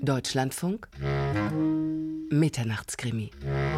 Deutschlandfunk Mitternachtskrimi.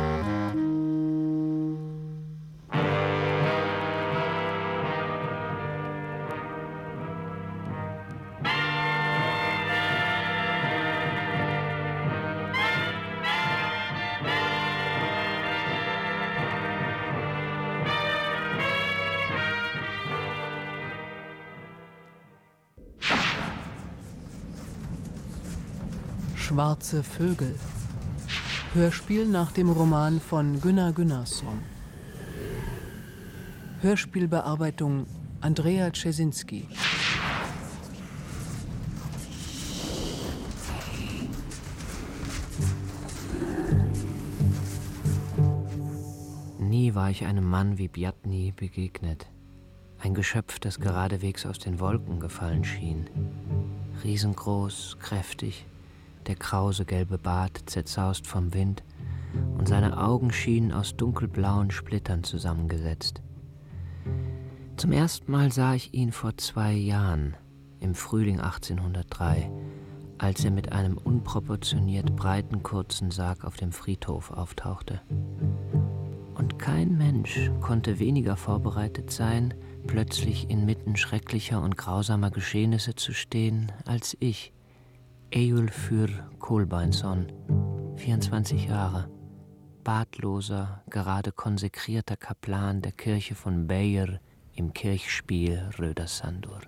Schwarze Vögel. Hörspiel nach dem Roman von Gunnar Gunnarsson. Hörspielbearbeitung Andrea Czesinski. Nie war ich einem Mann wie Bjatny begegnet. Ein Geschöpf, das geradewegs aus den Wolken gefallen schien. Riesengroß, kräftig, der krause gelbe Bart zerzaust vom Wind und seine Augen schienen aus dunkelblauen Splittern zusammengesetzt. Zum ersten Mal sah ich ihn vor 2 Jahren, im Frühling 1803, als er mit einem unproportioniert breiten, kurzen Sarg auf dem Friedhof auftauchte. Und kein Mensch konnte weniger vorbereitet sein, plötzlich inmitten schrecklicher und grausamer Geschehnisse zu stehen, als ich, Eyjólfur Kolbeinsson, 24 Jahre, bartloser, gerade konsekrierter Kaplan der Kirche von Beyr im Kirchspiel Rödersandur.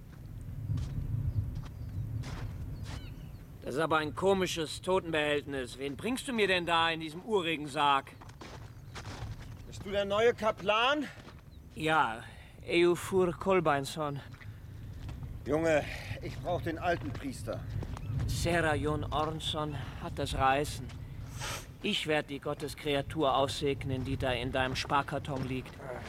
Das ist aber ein komisches Totenbehältnis. Wen bringst du mir denn da in diesem urigen Sarg? Bist du der neue Kaplan? Ja, Eyjólfur Kolbeinsson. Junge, ich brauche den alten Priester. Sera Jon Ornsson hat das Reißen. Ich werde die Gotteskreatur aussegnen, die da in deinem Sparkarton liegt.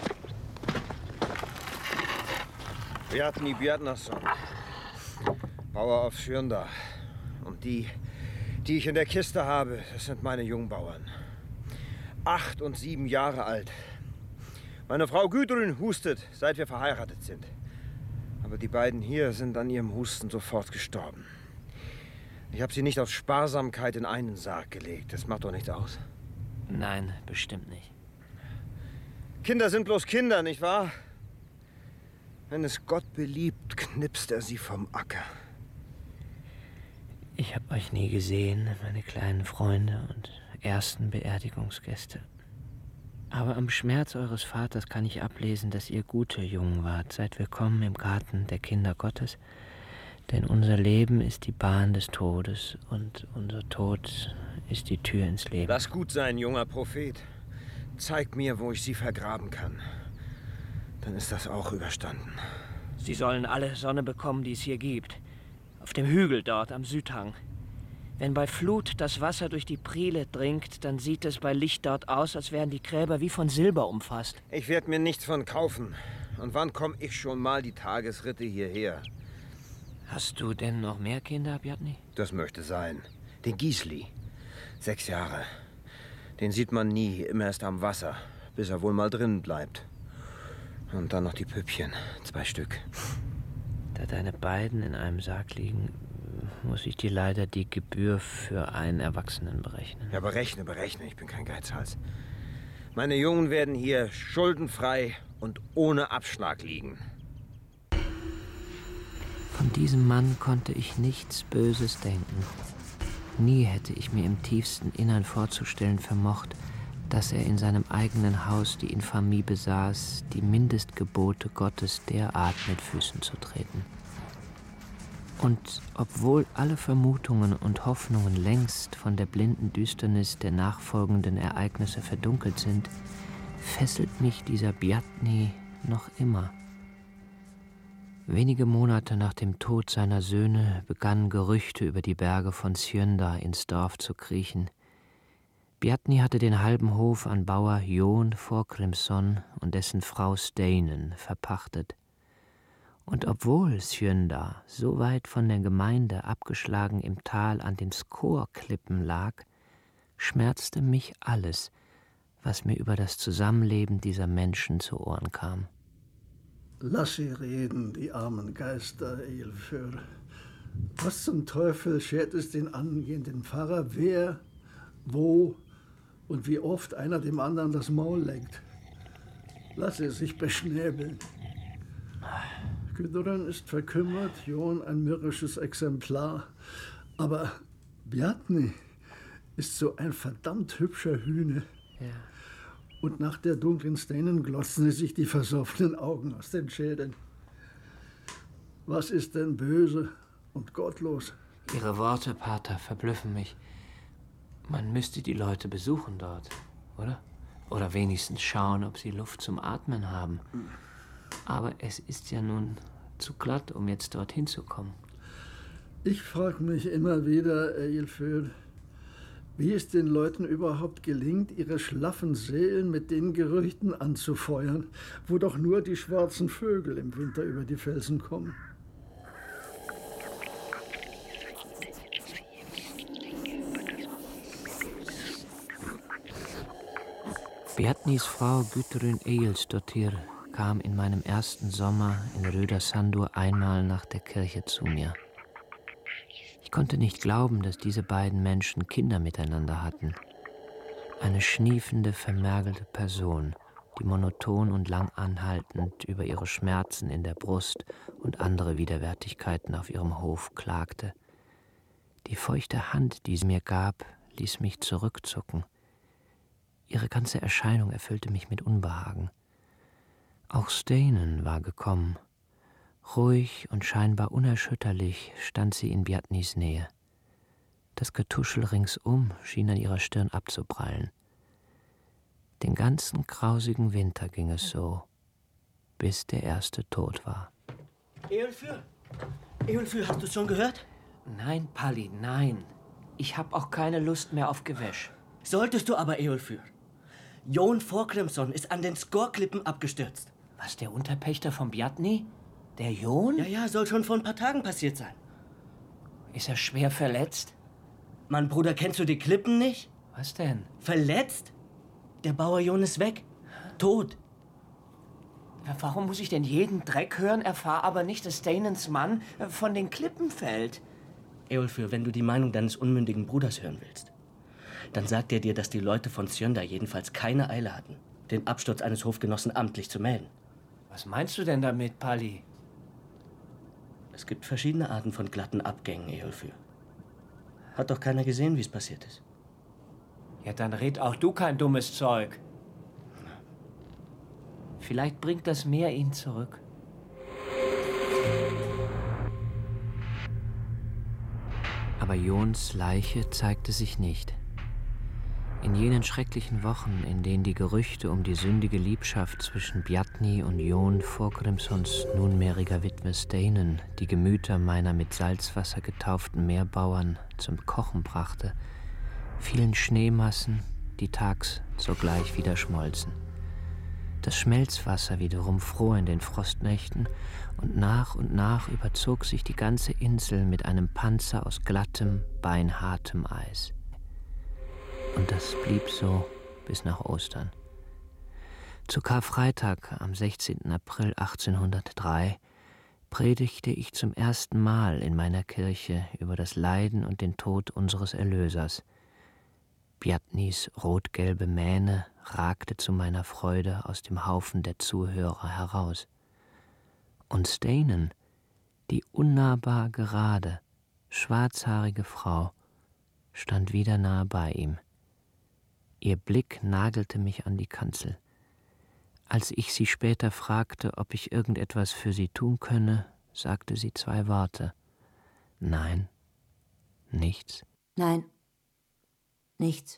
Bjarni Bjarnason, Bauer auf Sjönda. Und die ich in der Kiste habe, das sind meine Jungbauern. 8 und 7 Jahre alt. Meine Frau Gudrun hustet, seit wir verheiratet sind. Aber die beiden hier sind an ihrem Husten sofort gestorben. Ich habe sie nicht aus Sparsamkeit in einen Sarg gelegt. Das macht doch nichts aus. Nein, bestimmt nicht. Kinder sind bloß Kinder, nicht wahr? Wenn es Gott beliebt, knipst er sie vom Acker. Ich habe euch nie gesehen, meine kleinen Freunde und ersten Beerdigungsgäste. Aber am Schmerz eures Vaters kann ich ablesen, dass ihr gute Jungen wart, seit wir kommen im Garten der Kinder Gottes. Denn unser Leben ist die Bahn des Todes und unser Tod ist die Tür ins Leben. Lass gut sein, junger Prophet. Zeig mir, wo ich sie vergraben kann. Dann ist das auch überstanden. Sie sollen alle Sonne bekommen, die es hier gibt. Auf dem Hügel dort am Südhang. Wenn bei Flut das Wasser durch die Priele dringt, dann sieht es bei Licht dort aus, als wären die Gräber wie von Silber umfasst. Ich werde mir nichts von kaufen. Und wann komme ich schon mal die Tagesritte hierher? Hast du denn noch mehr Kinder, Bjarni? Das möchte sein. Den Gisli. 6 Jahre. Den sieht man nie, immer erst am Wasser, bis er wohl mal drin bleibt. Und dann noch die Püppchen, 2 Stück. Da deine beiden in einem Sarg liegen, muss ich dir leider die Gebühr für einen Erwachsenen berechnen. Ja, berechne. Ich bin kein Geizhals. Meine Jungen werden hier schuldenfrei und ohne Abschlag liegen. Von diesem Mann konnte ich nichts Böses denken. Nie hätte ich mir im tiefsten Innern vorzustellen vermocht, dass er in seinem eigenen Haus die Infamie besaß, die Mindestgebote Gottes derart mit Füßen zu treten. Und obwohl alle Vermutungen und Hoffnungen längst von der blinden Düsternis der nachfolgenden Ereignisse verdunkelt sind, fesselt mich dieser Bjarni noch immer. Wenige Monate nach dem Tod seiner Söhne begannen Gerüchte über die Berge von Sjönda ins Dorf zu kriechen. Bjarni hatte den halben Hof an Bauer Jon Thorgrimsson und dessen Frau Steinen verpachtet. Und obwohl Sjönda so weit von der Gemeinde abgeschlagen im Tal an den Skårklippen lag, schmerzte mich alles, was mir über das Zusammenleben dieser Menschen zu Ohren kam. Lass sie reden, die armen Geister, Eyjólfur. Was zum Teufel schert es den angehenden Pfarrer, wer, wo und wie oft einer dem anderen das Maul leckt? Lass es sich beschnäbeln. Gudrun ist verkümmert, Jon ein mürrisches Exemplar. Aber Bjarni ist so ein verdammt hübscher Hühne. Ja. Und nach der dunklen Steinen glotzen sie sich die versoffenen Augen aus den Schädeln. Was ist denn böse und gottlos? Ihre Worte, Pater, verblüffen mich. Man müsste die Leute besuchen dort, oder? Oder wenigstens schauen, ob sie Luft zum Atmen haben. Aber es ist ja nun zu glatt, um jetzt dorthin zu kommen. Ich frage mich immer wieder, Eilfyr, wie es den Leuten überhaupt gelingt, ihre schlaffen Seelen mit den Gerüchten anzufeuern, wo doch nur die schwarzen Vögel im Winter über die Felsen kommen. Bjarnis Frau Gudrun Egilsdottir kam in meinem ersten Sommer in Rödersandur einmal nach der Kirche zu mir. Ich konnte nicht glauben, dass diese beiden Menschen Kinder miteinander hatten. Eine schniefende, vermergelte Person, die monoton und lang anhaltend über ihre Schmerzen in der Brust und andere Widerwärtigkeiten auf ihrem Hof klagte. Die feuchte Hand, die sie mir gab, ließ mich zurückzucken. Ihre ganze Erscheinung erfüllte mich mit Unbehagen. Auch Steinen war gekommen. Ruhig und scheinbar unerschütterlich stand sie in Bjarnis Nähe. Das Getuschel ringsum schien an ihrer Stirn abzuprallen. Den ganzen grausigen Winter ging es so, bis der erste tot war. Eilfyr, hast du es schon gehört? Nein, Palli, nein. Ich hab auch keine Lust mehr auf Gewäsch. Solltest du aber, Eilfyr. Jon Thorgrimsson ist an den Skorklippen abgestürzt. Was, der Unterpächter von Bjarni? Der Jon? Ja, soll schon vor ein paar Tagen passiert sein. Ist er schwer verletzt? Mann, Bruder, kennst du die Klippen nicht? Was denn? Verletzt? Der Bauer Jon ist weg. Tot. Warum muss ich denn jeden Dreck hören, erfahr aber nicht, dass Stanens Mann von den Klippen fällt? Eilfyr, wenn du die Meinung deines unmündigen Bruders hören willst, dann sagt er dir, dass die Leute von Sjöndar jedenfalls keine Eile hatten, den Absturz eines Hofgenossen amtlich zu melden. Was meinst du denn damit, Palli? Es gibt verschiedene Arten von glatten Abgängen, Eilfyr. Hat doch keiner gesehen, wie es passiert ist. Ja, dann red auch du kein dummes Zeug. Vielleicht bringt das Meer ihn zurück. Aber Jons Leiche zeigte sich nicht. In jenen schrecklichen Wochen, in denen die Gerüchte um die sündige Liebschaft zwischen Bjarni und Jon Thorgrimssons nunmehriger Witwe Steinen die Gemüter meiner mit Salzwasser getauften Meerbauern zum Kochen brachte, fielen Schneemassen, die tags sogleich wieder schmolzen. Das Schmelzwasser wiederum fror in den Frostnächten und nach überzog sich die ganze Insel mit einem Panzer aus glattem, beinhartem Eis. Und das blieb so bis nach Ostern. Zu Karfreitag am 16. April 1803 predigte ich zum ersten Mal in meiner Kirche über das Leiden und den Tod unseres Erlösers. Bjarnis rot-gelbe Mähne ragte zu meiner Freude aus dem Haufen der Zuhörer heraus. Und Steinen, die unnahbar gerade, schwarzhaarige Frau, stand wieder nahe bei ihm. Ihr Blick nagelte mich an die Kanzel. Als ich sie später fragte, ob ich irgendetwas für sie tun könne, sagte sie 2 Worte. Nein, nichts. Nein, nichts.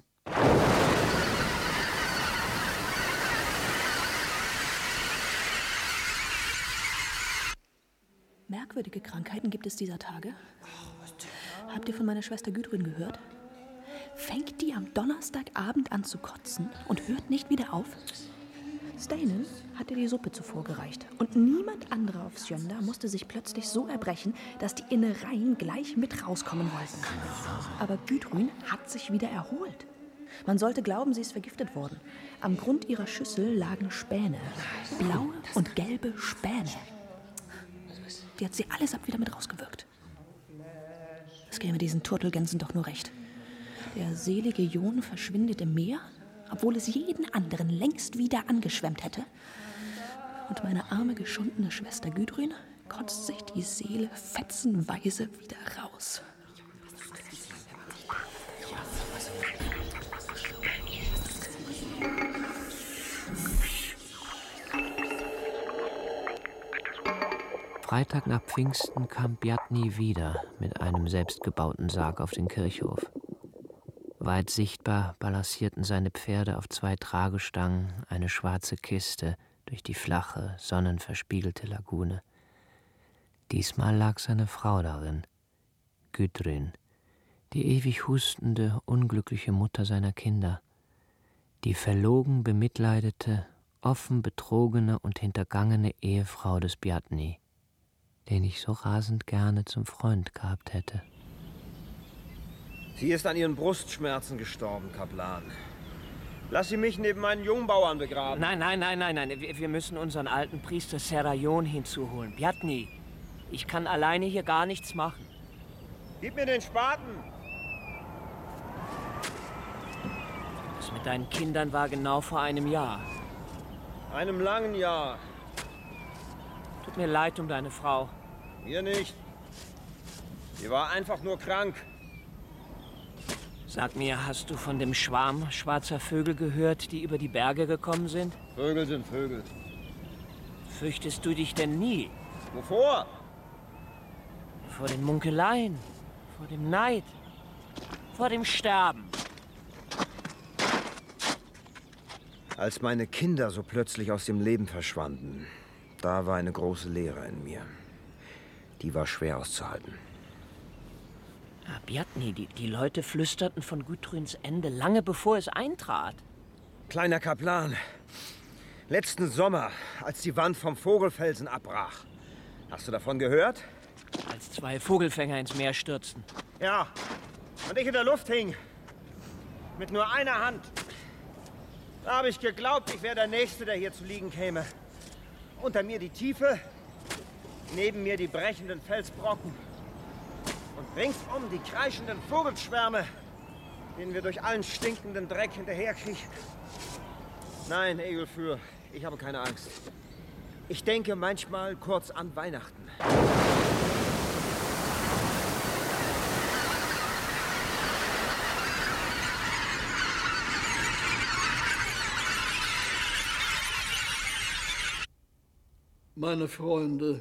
Merkwürdige Krankheiten gibt es dieser Tage. Habt ihr von meiner Schwester Gudrun gehört? Fängt die am Donnerstagabend an zu kotzen und hört nicht wieder auf? Steinen hatte die Suppe zuvor gereicht und niemand anderer auf Sjöndar musste sich plötzlich so erbrechen, dass die Innereien gleich mit rauskommen wollten. Aber Gudrun hat sich wieder erholt. Man sollte glauben, sie ist vergiftet worden. Am Grund ihrer Schüssel lagen Späne, blaue und gelbe Späne. Die hat sie allesamt wieder mit rausgewirkt. Es käme diesen Turtelgänsen doch nur recht. Der selige Jon verschwindet im Meer, obwohl es jeden anderen längst wieder angeschwemmt hätte. Und meine arme, geschundene Schwester Gudrun kotzt sich die Seele fetzenweise wieder raus. Freitag nach Pfingsten kam Bjarni wieder mit einem selbstgebauten Sarg auf den Kirchhof. Weit sichtbar balancierten seine Pferde auf 2 Tragestangen eine schwarze Kiste durch die flache, sonnenverspiegelte Lagune. Diesmal lag seine Frau darin, Gudrun, die ewig hustende, unglückliche Mutter seiner Kinder, die verlogen bemitleidete, offen betrogene und hintergangene Ehefrau des Bjarni, den ich so rasend gerne zum Freund gehabt hätte. Sie ist an ihren Brustschmerzen gestorben, Kaplan. Lass sie mich neben meinen Jungbauern begraben. Nein. Wir müssen unseren alten Priester Serajon hinzuholen. Bjarni, ich kann alleine hier gar nichts machen. Gib mir den Spaten. Das mit deinen Kindern war genau vor einem Jahr. Einem langen Jahr. Tut mir leid um deine Frau. Mir nicht. Sie war einfach nur krank. Sag mir, hast du von dem Schwarm schwarzer Vögel gehört, die über die Berge gekommen sind? Vögel sind Vögel. Fürchtest du dich denn nie? Wovor? Vor den Munkeleien, vor dem Neid, vor dem Sterben. Als meine Kinder so plötzlich aus dem Leben verschwanden, da war eine große Leere in mir. Die war schwer auszuhalten. Bjarni, die Leute flüsterten von Gudruns Ende lange bevor es eintrat. Kleiner Kaplan, letzten Sommer, als die Wand vom Vogelfelsen abbrach. Hast du davon gehört? Als 2 Vogelfänger ins Meer stürzten. Ja, und ich in der Luft hing. Mit nur einer Hand. Da habe ich geglaubt, ich wäre der Nächste, der hier zu liegen käme. Unter mir die Tiefe, neben mir die brechenden Felsbrocken. Und ringsum die kreischenden Vogelschwärme, denen wir durch allen stinkenden Dreck hinterherkriechen. Nein, Egelfür, ich habe keine Angst. Ich denke manchmal kurz an Weihnachten. Meine Freunde,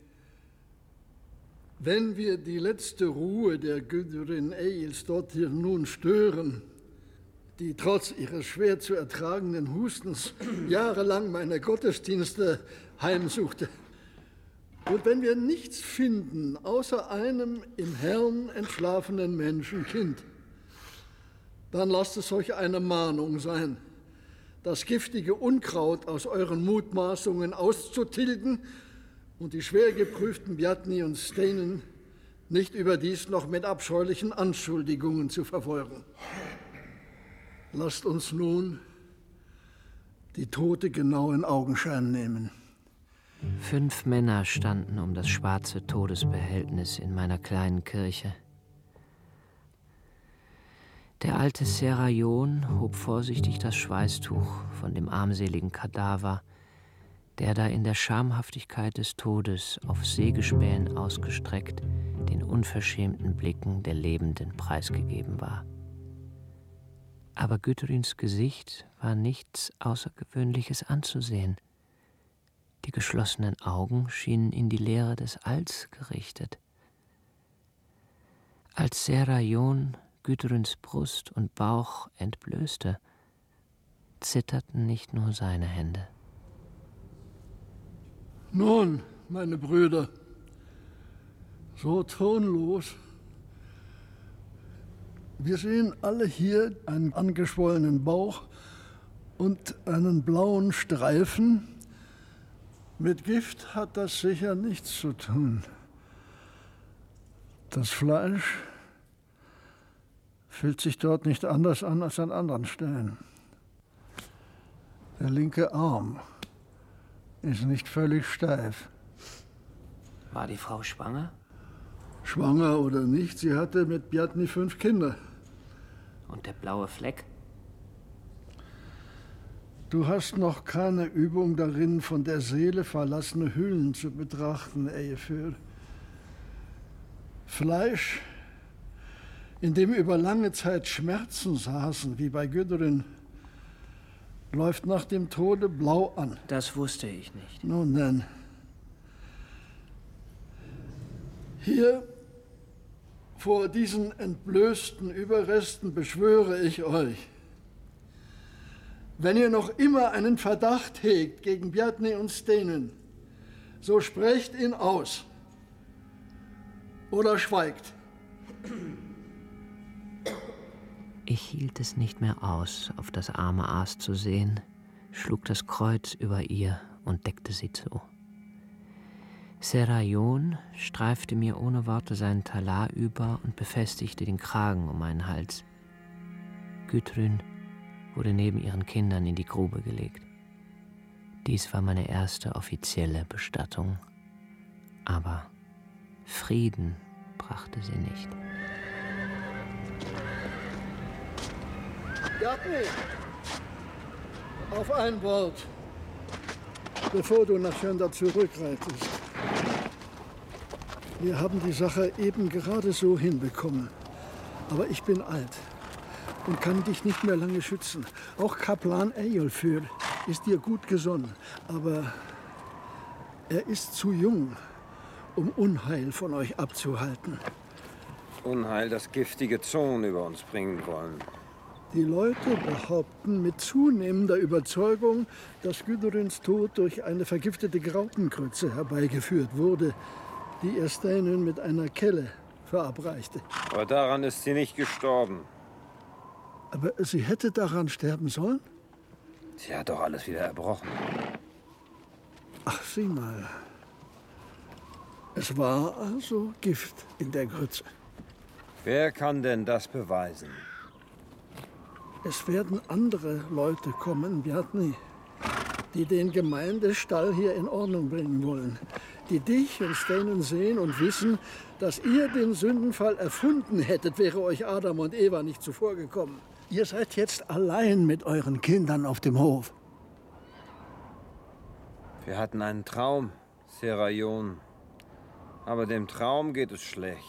wenn wir die letzte Ruhe der Gudrun Egilsdottir nun stören, die trotz ihres schwer zu ertragenden Hustens jahrelang meine Gottesdienste heimsuchte, und wenn wir nichts finden außer einem im Herrn entschlafenen Menschenkind, dann lasst es euch eine Mahnung sein, das giftige Unkraut aus euren Mutmaßungen auszutilgen und die schwer geprüften Bjarni und Steinen nicht überdies noch mit abscheulichen Anschuldigungen zu verfolgen. Lasst uns nun die Tote genau in Augenschein nehmen. 5 Männer standen um das schwarze Todesbehältnis in meiner kleinen Kirche. Der alte Serajon hob vorsichtig das Schweißtuch von dem armseligen Kadaver, der da in der Schamhaftigkeit des Todes auf Sägespänen ausgestreckt den unverschämten Blicken der Lebenden preisgegeben war. Aber Gudruns Gesicht war nichts Außergewöhnliches anzusehen. Die geschlossenen Augen schienen in die Leere des Alls gerichtet. Als Serajon Gudruns Brust und Bauch entblößte, zitterten nicht nur seine Hände. Nun, meine Brüder, so tonlos. Wir sehen alle hier einen angeschwollenen Bauch und einen blauen Streifen. Mit Gift hat das sicher nichts zu tun. Das Fleisch fühlt sich dort nicht anders an als an anderen Stellen. Der linke Arm ist nicht völlig steif. War die Frau schwanger? Schwanger oder nicht, sie hatte mit Bjartny 5 Kinder. Und der blaue Fleck? Du hast noch keine Übung darin, von der Seele verlassene Hüllen zu betrachten, Eyjolfur. Fleisch, in dem über lange Zeit Schmerzen saßen, wie bei Gudrun, läuft nach dem Tode blau an. Das wusste ich nicht. Nun denn. Hier, vor diesen entblößten Überresten beschwöre ich euch, wenn ihr noch immer einen Verdacht hegt gegen Bjartny und Stenen, so sprecht ihn aus oder schweigt. Ich hielt es nicht mehr aus, auf das arme Aas zu sehen, schlug das Kreuz über ihr und deckte sie zu. Serajon streifte mir ohne Worte seinen Talar über und befestigte den Kragen um meinen Hals. Gudrun wurde neben ihren Kindern in die Grube gelegt. Dies war meine erste offizielle Bestattung. Aber Frieden brachte sie nicht. Bjartny, auf ein Wort, bevor du nach Sjöndar zurückreitest. Wir haben die Sache eben gerade so hinbekommen. Aber ich bin alt und kann dich nicht mehr lange schützen. Auch Kaplan Eyjolfur ist dir gut gesonnen. Aber er ist zu jung, um Unheil von euch abzuhalten. Unheil, das giftige Zungen über uns bringen wollen. Die Leute behaupten mit zunehmender Überzeugung, dass Gudruns Tod durch eine vergiftete Graupengrütze herbeigeführt wurde, die ihr Steinön mit einer Kelle verabreichte. Aber daran ist sie nicht gestorben. Aber sie hätte daran sterben sollen? Sie hat doch alles wieder erbrochen. Ach, sieh mal. Es war also Gift in der Grütze. Wer kann denn das beweisen? Es werden andere Leute kommen, Bjartny, die den Gemeindestall hier in Ordnung bringen wollen. Die dich und Steinön sehen und wissen, dass ihr den Sündenfall erfunden hättet, wäre euch Adam und Eva nicht zuvorgekommen. Ihr seid jetzt allein mit euren Kindern auf dem Hof. Wir hatten einen Traum, Serajon. Aber dem Traum geht es schlecht.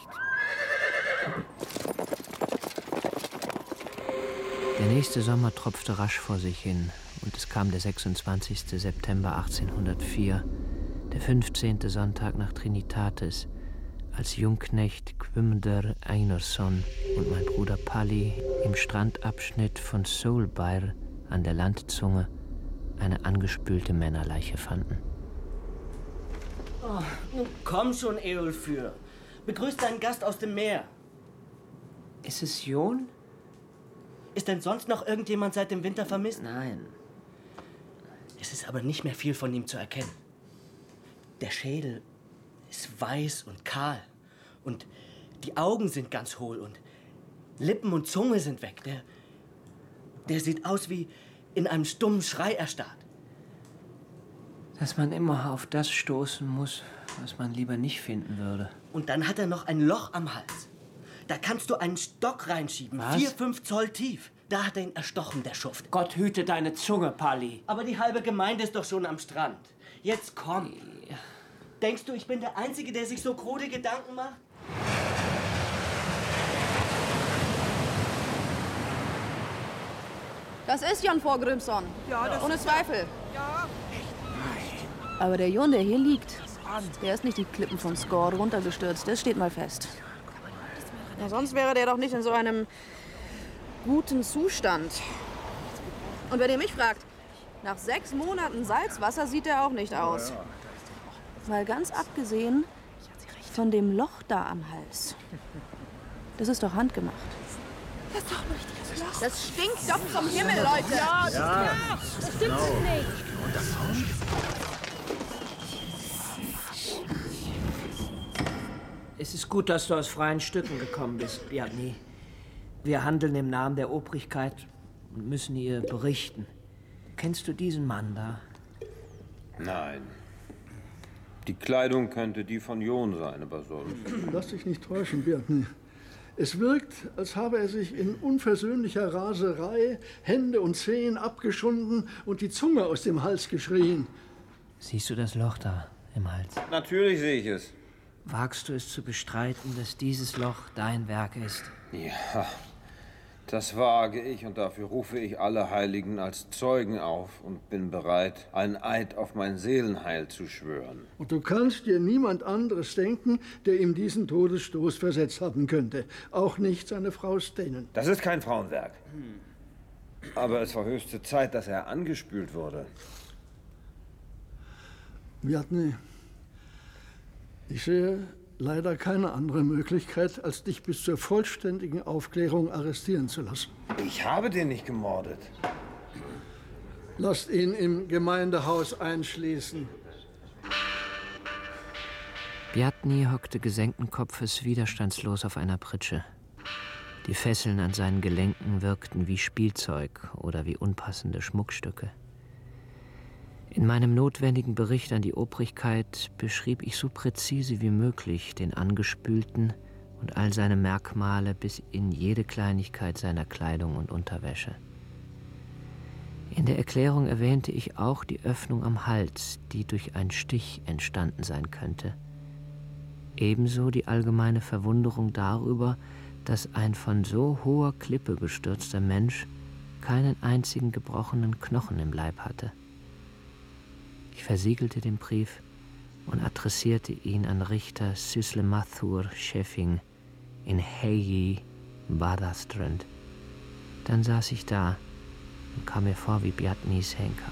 Der nächste Sommer tropfte rasch vor sich hin und es kam der 26. September 1804, der 15. Sonntag nach Trinitatis, als Jungknecht Guðmundur Einarsson und mein Bruder Palli im Strandabschnitt von Sólbær an der Landzunge eine angespülte Männerleiche fanden. Oh, nun komm schon, Eyjolfur. Begrüß deinen Gast aus dem Meer. Ist es Jon? Ist denn sonst noch irgendjemand seit dem Winter vermisst? Nein. Es ist aber nicht mehr viel von ihm zu erkennen. Der Schädel ist weiß und kahl. Und die Augen sind ganz hohl und Lippen und Zunge sind weg. Der sieht aus wie in einem stummen Schrei erstarrt. Dass man immer auf das stoßen muss, was man lieber nicht finden würde. Und dann hat er noch ein Loch am Hals. Da kannst du einen Stock reinschieben, Was? 4-5 Zoll tief. Da hat er ihn erstochen, der Schuft. Gott hüte deine Zunge, Palli. Aber die halbe Gemeinde ist doch schon am Strand. Jetzt komm. Denkst du, ich bin der Einzige, der sich so krude Gedanken macht? Das ist Jon Thorgrímsson. Ja, das ohne ist Zweifel. Ja. Aber der Jon, der hier liegt, der ist nicht die Klippen von Skor runtergestürzt. Das steht mal fest. Ja, sonst wäre der doch nicht in so einem guten Zustand. Und wenn ihr mich fragt, nach 6 Monaten Salzwasser sieht er auch nicht aus. Mal ganz abgesehen von dem Loch da am Hals. Das ist doch handgemacht. Das ist doch ein richtiges Loch. Das stinkt doch zum Himmel, Leute. Ja, das ist klar. Das stimmt so nicht. Und das Haus? Es ist gut, dass du aus freien Stücken gekommen bist, Bjartny. Wir handeln im Namen der Obrigkeit und müssen ihr berichten. Kennst du diesen Mann da? Nein. Die Kleidung könnte die von Jon sein, aber sonst. Lass dich nicht täuschen, Bjartny. Es wirkt, als habe er sich in unversöhnlicher Raserei Hände und Zehen abgeschunden und die Zunge aus dem Hals geschrien. Siehst du das Loch da im Hals? Natürlich sehe ich es. Wagst du es zu bestreiten, dass dieses Loch dein Werk ist? Ja, das wage ich und dafür rufe ich alle Heiligen als Zeugen auf und bin bereit, einen Eid auf mein Seelenheil zu schwören. Und du kannst dir niemand anderes denken, der ihm diesen Todesstoß versetzt haben könnte. Auch nicht seine Frau Stenen. Das ist kein Frauenwerk. Aber es war höchste Zeit, dass er angespült wurde. Bjartny, ich sehe leider keine andere Möglichkeit, als dich bis zur vollständigen Aufklärung arrestieren zu lassen. Ich habe den nicht gemordet. Lasst ihn im Gemeindehaus einschließen. Bjartny hockte gesenkten Kopfes widerstandslos auf einer Pritsche. Die Fesseln an seinen Gelenken wirkten wie Spielzeug oder wie unpassende Schmuckstücke. In meinem notwendigen Bericht an die Obrigkeit beschrieb ich so präzise wie möglich den Angespülten und all seine Merkmale bis in jede Kleinigkeit seiner Kleidung und Unterwäsche. In der Erklärung erwähnte ich auch die Öffnung am Hals, die durch einen Stich entstanden sein könnte. Ebenso die allgemeine Verwunderung darüber, dass ein von so hoher Klippe gestürzter Mensch keinen einzigen gebrochenen Knochen im Leib hatte. Ich versiegelte den Brief und adressierte ihn an Richter Syslemathur Schäffing in Heyi, Badastrand. Dann saß ich da und kam mir vor wie Bjartnys Henker.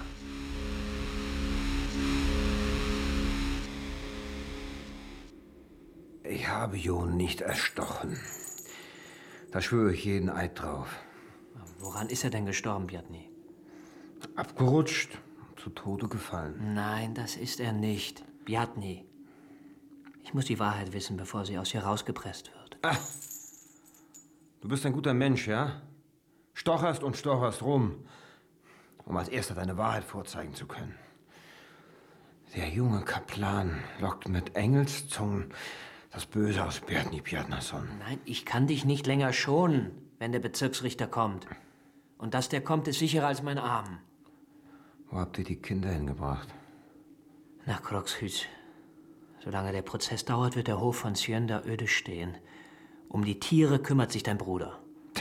Ich habe Jon nicht erstochen. Da schwöre ich jeden Eid drauf. Woran ist er denn gestorben, Bjartny? Abgerutscht, zu Tode gefallen. Nein, das ist er nicht. Bjartny. Ich muss die Wahrheit wissen, bevor sie aus dir rausgepresst wird. Ach, du bist ein guter Mensch, ja? Stocherst und stocherst rum, um als Erster deine Wahrheit vorzeigen zu können. Der junge Kaplan lockt mit Engelszungen das Böse aus Bjartny Bjarnason. Nein, ich kann dich nicht länger schonen, wenn der Bezirksrichter kommt. Und dass der kommt, ist sicherer als mein Arm. Wo habt ihr die Kinder hingebracht? Nach Krogshus. Solange der Prozess dauert, wird der Hof von Sjönda öde stehen. Um die Tiere kümmert sich dein Bruder.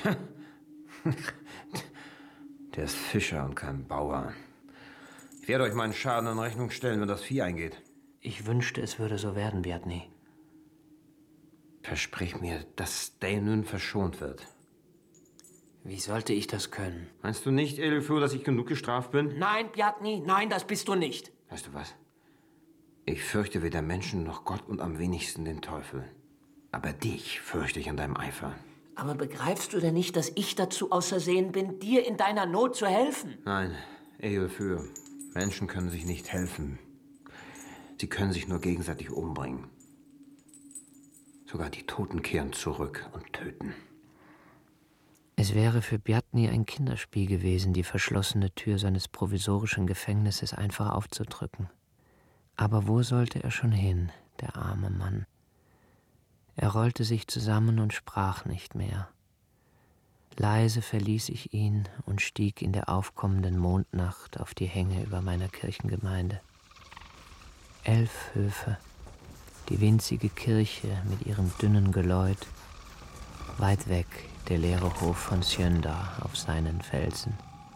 Der ist Fischer und kein Bauer. Ich werde euch meinen Schaden in Rechnung stellen, wenn das Vieh eingeht. Ich wünschte, es würde so werden, Bjartny. Versprich mir, dass Steinun verschont wird. Wie sollte ich das können? Meinst du nicht, Eilifur, dass ich genug gestraft bin? Nein, Bjartny, nein, das bist du nicht. Weißt du was? Ich fürchte weder Menschen noch Gott und am wenigsten den Teufel. Aber dich fürchte ich an deinem Eifer. Aber begreifst du denn nicht, dass ich dazu ausersehen bin, dir in deiner Not zu helfen? Nein, Eilifur. Menschen können sich nicht helfen. Sie können sich nur gegenseitig umbringen. Sogar die Toten kehren zurück und töten. Es wäre für Bjartny ein Kinderspiel gewesen, die verschlossene Tür seines provisorischen Gefängnisses einfach aufzudrücken. Aber wo sollte er schon hin, der arme Mann? Er rollte sich zusammen und sprach nicht mehr. Leise verließ ich ihn und stieg in der aufkommenden Mondnacht auf die Hänge über meiner Kirchengemeinde. 11 Höfe, die winzige Kirche mit ihrem dünnen Geläut, weit weg der leere Hof von Sjönda auf seinen Felsen.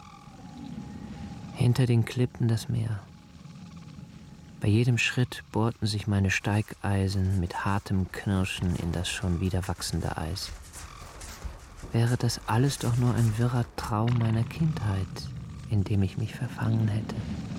Hinter den Klippen das Meer. Bei jedem Schritt bohrten sich meine Steigeisen mit hartem Knirschen in das schon wieder wachsende Eis. Wäre das alles doch nur ein wirrer Traum meiner Kindheit, in dem ich mich verfangen hätte.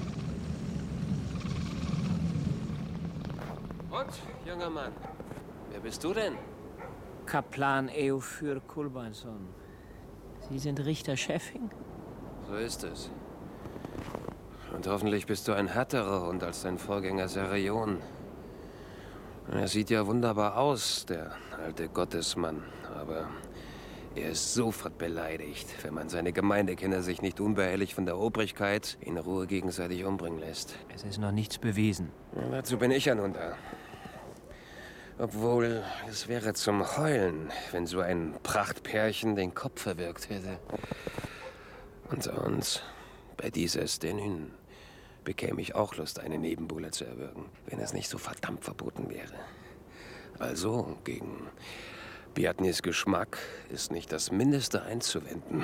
Und, junger Mann, wer bist du denn? Kaplan Eilifur Kulbansson. Sie sind Richter Schäffing? So ist es. Und hoffentlich bist du ein härterer Hund als dein Vorgänger Serion. Er sieht ja wunderbar aus, der alte Gottesmann. Aber Er ist sofort beleidigt, wenn man seine Gemeindekinder sich nicht unbehelligt von der Obrigkeit in Ruhe gegenseitig umbringen lässt. Es ist noch nichts bewiesen. Dazu bin ich ja nun da. Obwohl, es wäre zum Heulen, wenn so ein Prachtpärchen den Kopf verwirkt hätte. Unter uns, bei dieser Stenin, bekäme ich auch Lust, eine Nebenbuhler zu erwürgen, wenn es nicht so verdammt verboten wäre. Also, gegen Biatnis Geschmack ist nicht das Mindeste einzuwenden.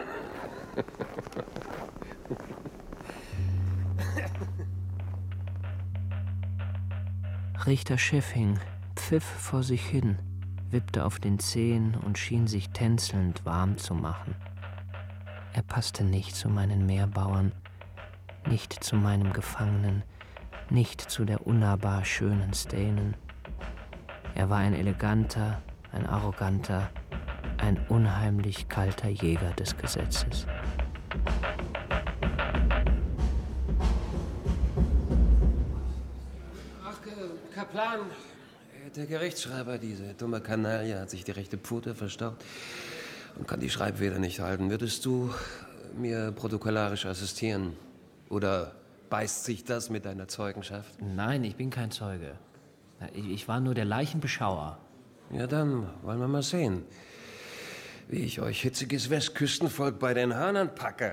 Richter Schäffing pfiff vor sich hin, wippte auf den Zehen und schien sich tänzelnd warm zu machen. Er passte nicht zu meinen Meerbauern, nicht zu meinem Gefangenen, nicht zu der unnahbar schönen Steinen. Er war ein eleganter, ein arroganter, ein unheimlich kalter Jäger des Gesetzes. Ach, Kaplan, der Gerichtsschreiber, diese dumme Kanaille, hat sich die rechte Pfote verstaucht und kann die Schreibfeder nicht halten. Würdest du mir protokollarisch assistieren? Oder beißt sich das mit deiner Zeugenschaft? Nein, ich bin kein Zeuge. Ich war nur der Leichenbeschauer. Ja, dann wollen wir mal sehen, wie ich euch hitziges Westküstenvolk bei den Hörnern packe.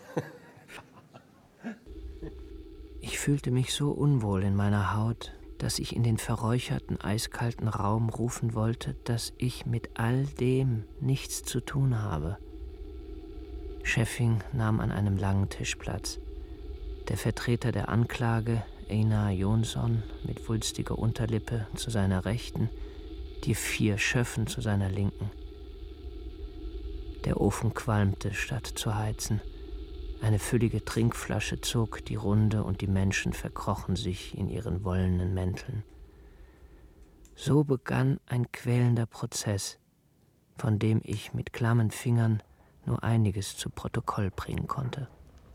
Ich fühlte mich so unwohl in meiner Haut, dass ich in den verräucherten, eiskalten Raum rufen wollte, dass ich mit all dem nichts zu tun habe. Schäffing nahm an einem langen Tisch Platz. Der Vertreter der Anklage, Einar Jonsson, mit wulstiger Unterlippe zu seiner Rechten, die 4 Schöffen zu seiner Linken. Der Ofen qualmte, statt zu heizen. Eine füllige Trinkflasche zog die Runde und die Menschen verkrochen sich in ihren wollenen Mänteln. So begann ein quälender Prozess, von dem ich mit klammen Fingern nur einiges zu Protokoll bringen konnte.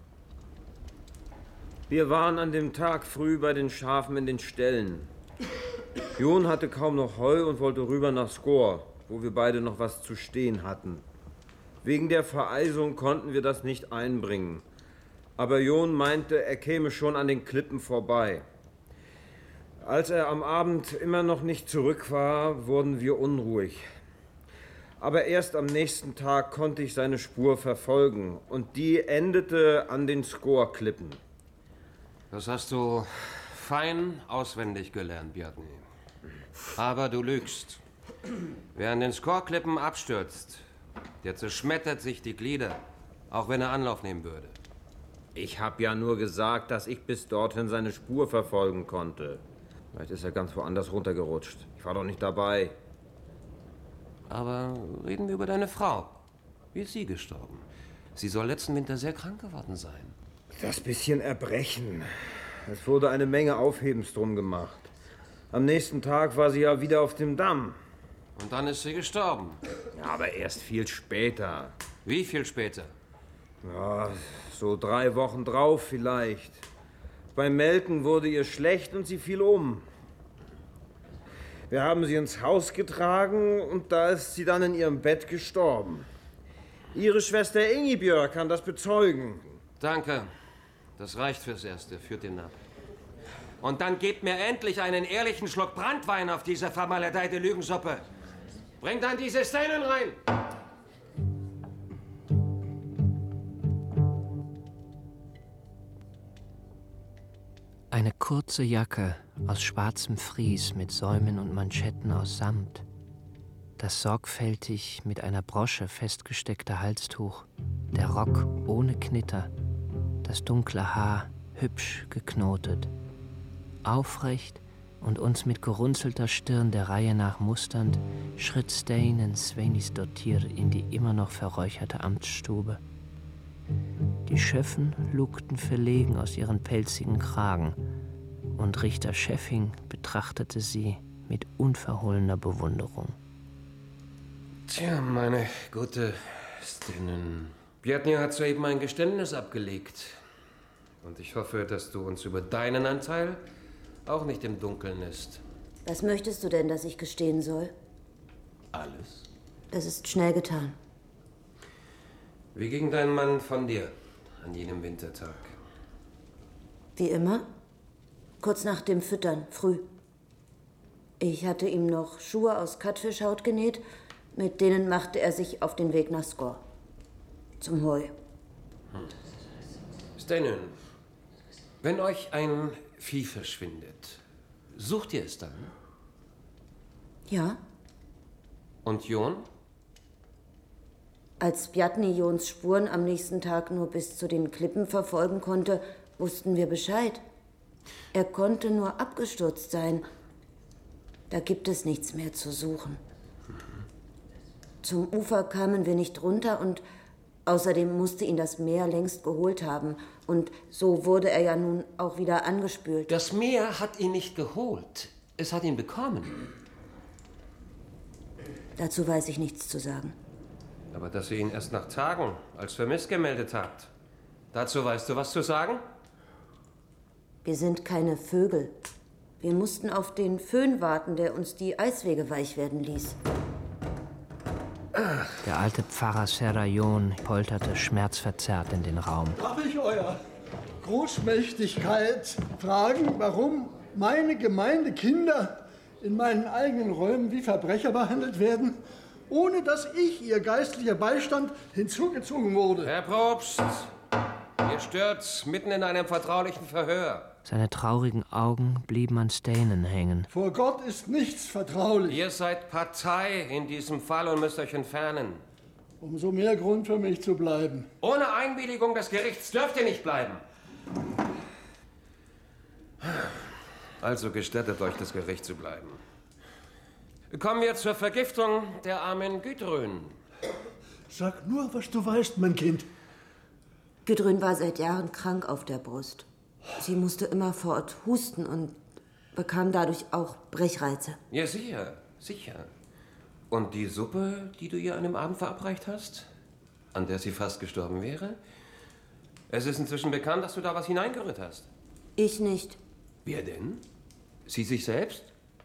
Wir waren an dem Tag früh bei den Schafen in den Ställen. Jon hatte kaum noch Heu und wollte rüber nach Skor, wo wir beide noch was zu stehen hatten. Wegen der Vereisung konnten wir das nicht einbringen. Aber Jon meinte, er käme schon an den Klippen vorbei. Als er am Abend immer noch nicht zurück war, wurden wir unruhig. Aber erst am nächsten Tag konnte ich seine Spur verfolgen und die endete an den Skor-Klippen. Das hast du fein auswendig gelernt, Biatni. Aber du lügst. Wer an den Skor-Klippen abstürzt, der zerschmettert sich die Glieder, auch wenn er Anlauf nehmen würde. Ich habe ja nur gesagt, dass ich bis dorthin seine Spur verfolgen konnte. Vielleicht ist er ganz woanders runtergerutscht. Ich war doch nicht dabei. Aber reden wir über deine Frau. Wie ist sie gestorben? Sie soll letzten Winter sehr krank geworden sein. Das bisschen Erbrechen. Es wurde eine Menge Aufhebens drum gemacht. Am nächsten Tag war sie ja wieder auf dem Damm. Und dann ist sie gestorben. Ja, aber erst viel später. Wie viel später? Ja, so 3 Wochen drauf vielleicht. Beim Melken wurde ihr schlecht und sie fiel um. Wir haben sie ins Haus getragen und da ist sie dann in ihrem Bett gestorben. Ihre Schwester Ingibjörg kann das bezeugen. Danke. Das reicht fürs Erste. Führt ihn ab. Und dann gebt mir endlich einen ehrlichen Schluck Branntwein auf diese vermaledeite Lügensuppe. Bringt dann diese Steinen rein. Eine kurze Jacke aus schwarzem Fries mit Säumen und Manschetten aus Samt. Das sorgfältig mit einer Brosche festgesteckte Halstuch. Der Rock ohne Knitter. Das dunkle Haar hübsch geknotet. Aufrecht und uns mit gerunzelter Stirn der Reihe nach musternd, schritt Steinen Svenisdottir in die immer noch verräucherte Amtsstube. Die Schöffen lugten verlegen aus ihren pelzigen Kragen, und Richter Schäffing betrachtete sie mit unverhohlener Bewunderung. Tja, meine gute Stenin. Biatni hat soeben ein Geständnis abgelegt. Und ich hoffe, dass du uns über deinen Anteil auch nicht im Dunkeln lässt. Was möchtest du denn, dass ich gestehen soll? Alles. Das ist schnell getan. Wie ging dein Mann von dir an jenem Wintertag? Wie immer. Kurz nach dem Füttern, früh. Ich hatte ihm noch Schuhe aus Kattfischhaut genäht, mit denen machte er sich auf den Weg nach Skor. Zum Heu. Steinön, wenn euch ein Vieh verschwindet, sucht ihr es dann? Ja. Und Jon? Als Bjatny Jons Spuren am nächsten Tag nur bis zu den Klippen verfolgen konnte, wussten wir Bescheid. Er konnte nur abgestürzt sein. Da gibt es nichts mehr zu suchen. Zum Ufer kamen wir nicht runter und außerdem musste ihn das Meer längst geholt haben. Und so wurde er ja nun auch wieder angespült. Das Meer hat ihn nicht geholt. Es hat ihn bekommen. Dazu weiß ich nichts zu sagen. Aber dass ihr ihn erst nach Tagen als vermisst gemeldet habt, dazu weißt du was zu sagen? Wir sind keine Vögel. Wir mussten auf den Föhn warten, der uns die Eiswege weich werden ließ. Der alte Pfarrer Serra-Jon polterte schmerzverzerrt in den Raum. Darf ich euer Großmächtigkeit fragen, warum meine Gemeindekinder in meinen eigenen Räumen wie Verbrecher behandelt werden, ohne dass ich, ihr geistlicher Beistand, hinzugezogen wurde? Herr Propst, ihr stört mitten in einem vertraulichen Verhör. Seine traurigen Augen blieben an Steinön hängen. Vor Gott ist nichts vertraulich. Ihr seid Partei in diesem Fall und müsst euch entfernen. Umso mehr Grund für mich zu bleiben. Ohne Einwilligung des Gerichts dürft ihr nicht bleiben. Also gestattet euch das Gericht zu bleiben. Kommen wir zur Vergiftung der armen Gudrun. Sag nur, was du weißt, mein Kind. Gudrun war seit Jahren krank auf der Brust. Sie musste immerfort husten und bekam dadurch auch Brechreize. Ja, sicher, sicher. Und die Suppe, die du ihr an dem Abend verabreicht hast, an der sie fast gestorben wäre? Es ist inzwischen bekannt, dass du da was hineingerührt hast. Ich nicht. Wer denn? Sie sich selbst?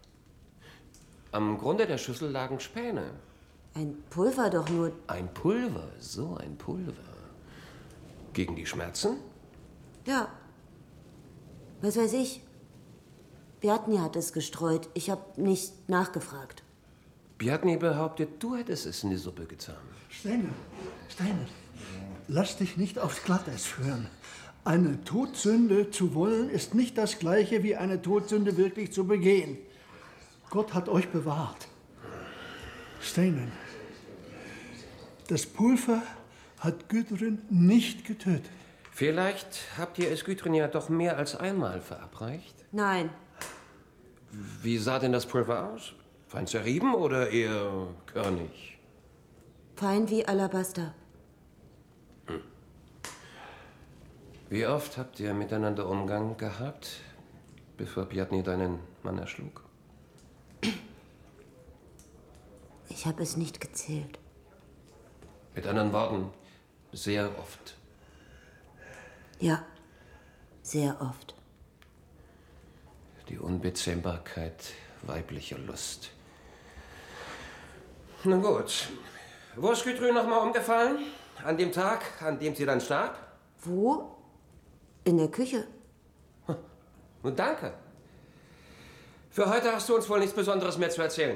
Am Grunde der Schüssel lagen Späne. Ein Pulver doch nur. Ein Pulver, so ein Pulver. Gegen die Schmerzen? Ja. Was weiß ich? Bjatny hat es gestreut. Ich habe nicht nachgefragt. Bjatny behauptet, du hättest es in die Suppe getan. Steinön, lass dich nicht aufs Glatteis führen. Eine Todsünde zu wollen, ist nicht das Gleiche wie eine Todsünde wirklich zu begehen. Gott hat euch bewahrt. Steinön, das Pulver hat Gudrun nicht getötet. Vielleicht habt ihr es Gudrun ja doch mehr als einmal verabreicht? Nein. Wie sah denn das Pulver aus? Fein zerrieben oder eher körnig? Fein wie Alabaster. Wie oft habt ihr miteinander Umgang gehabt, bevor Bjatny deinen Mann erschlug? Ich habe es nicht gezählt. Mit anderen Worten, sehr oft. Ja, sehr oft. Die Unbezähmbarkeit weiblicher Lust. Na gut. Wo ist Gudrun noch mal umgefallen? An dem Tag, an dem sie dann starb? Wo? In der Küche. Nun, danke. Für heute hast du uns wohl nichts Besonderes mehr zu erzählen.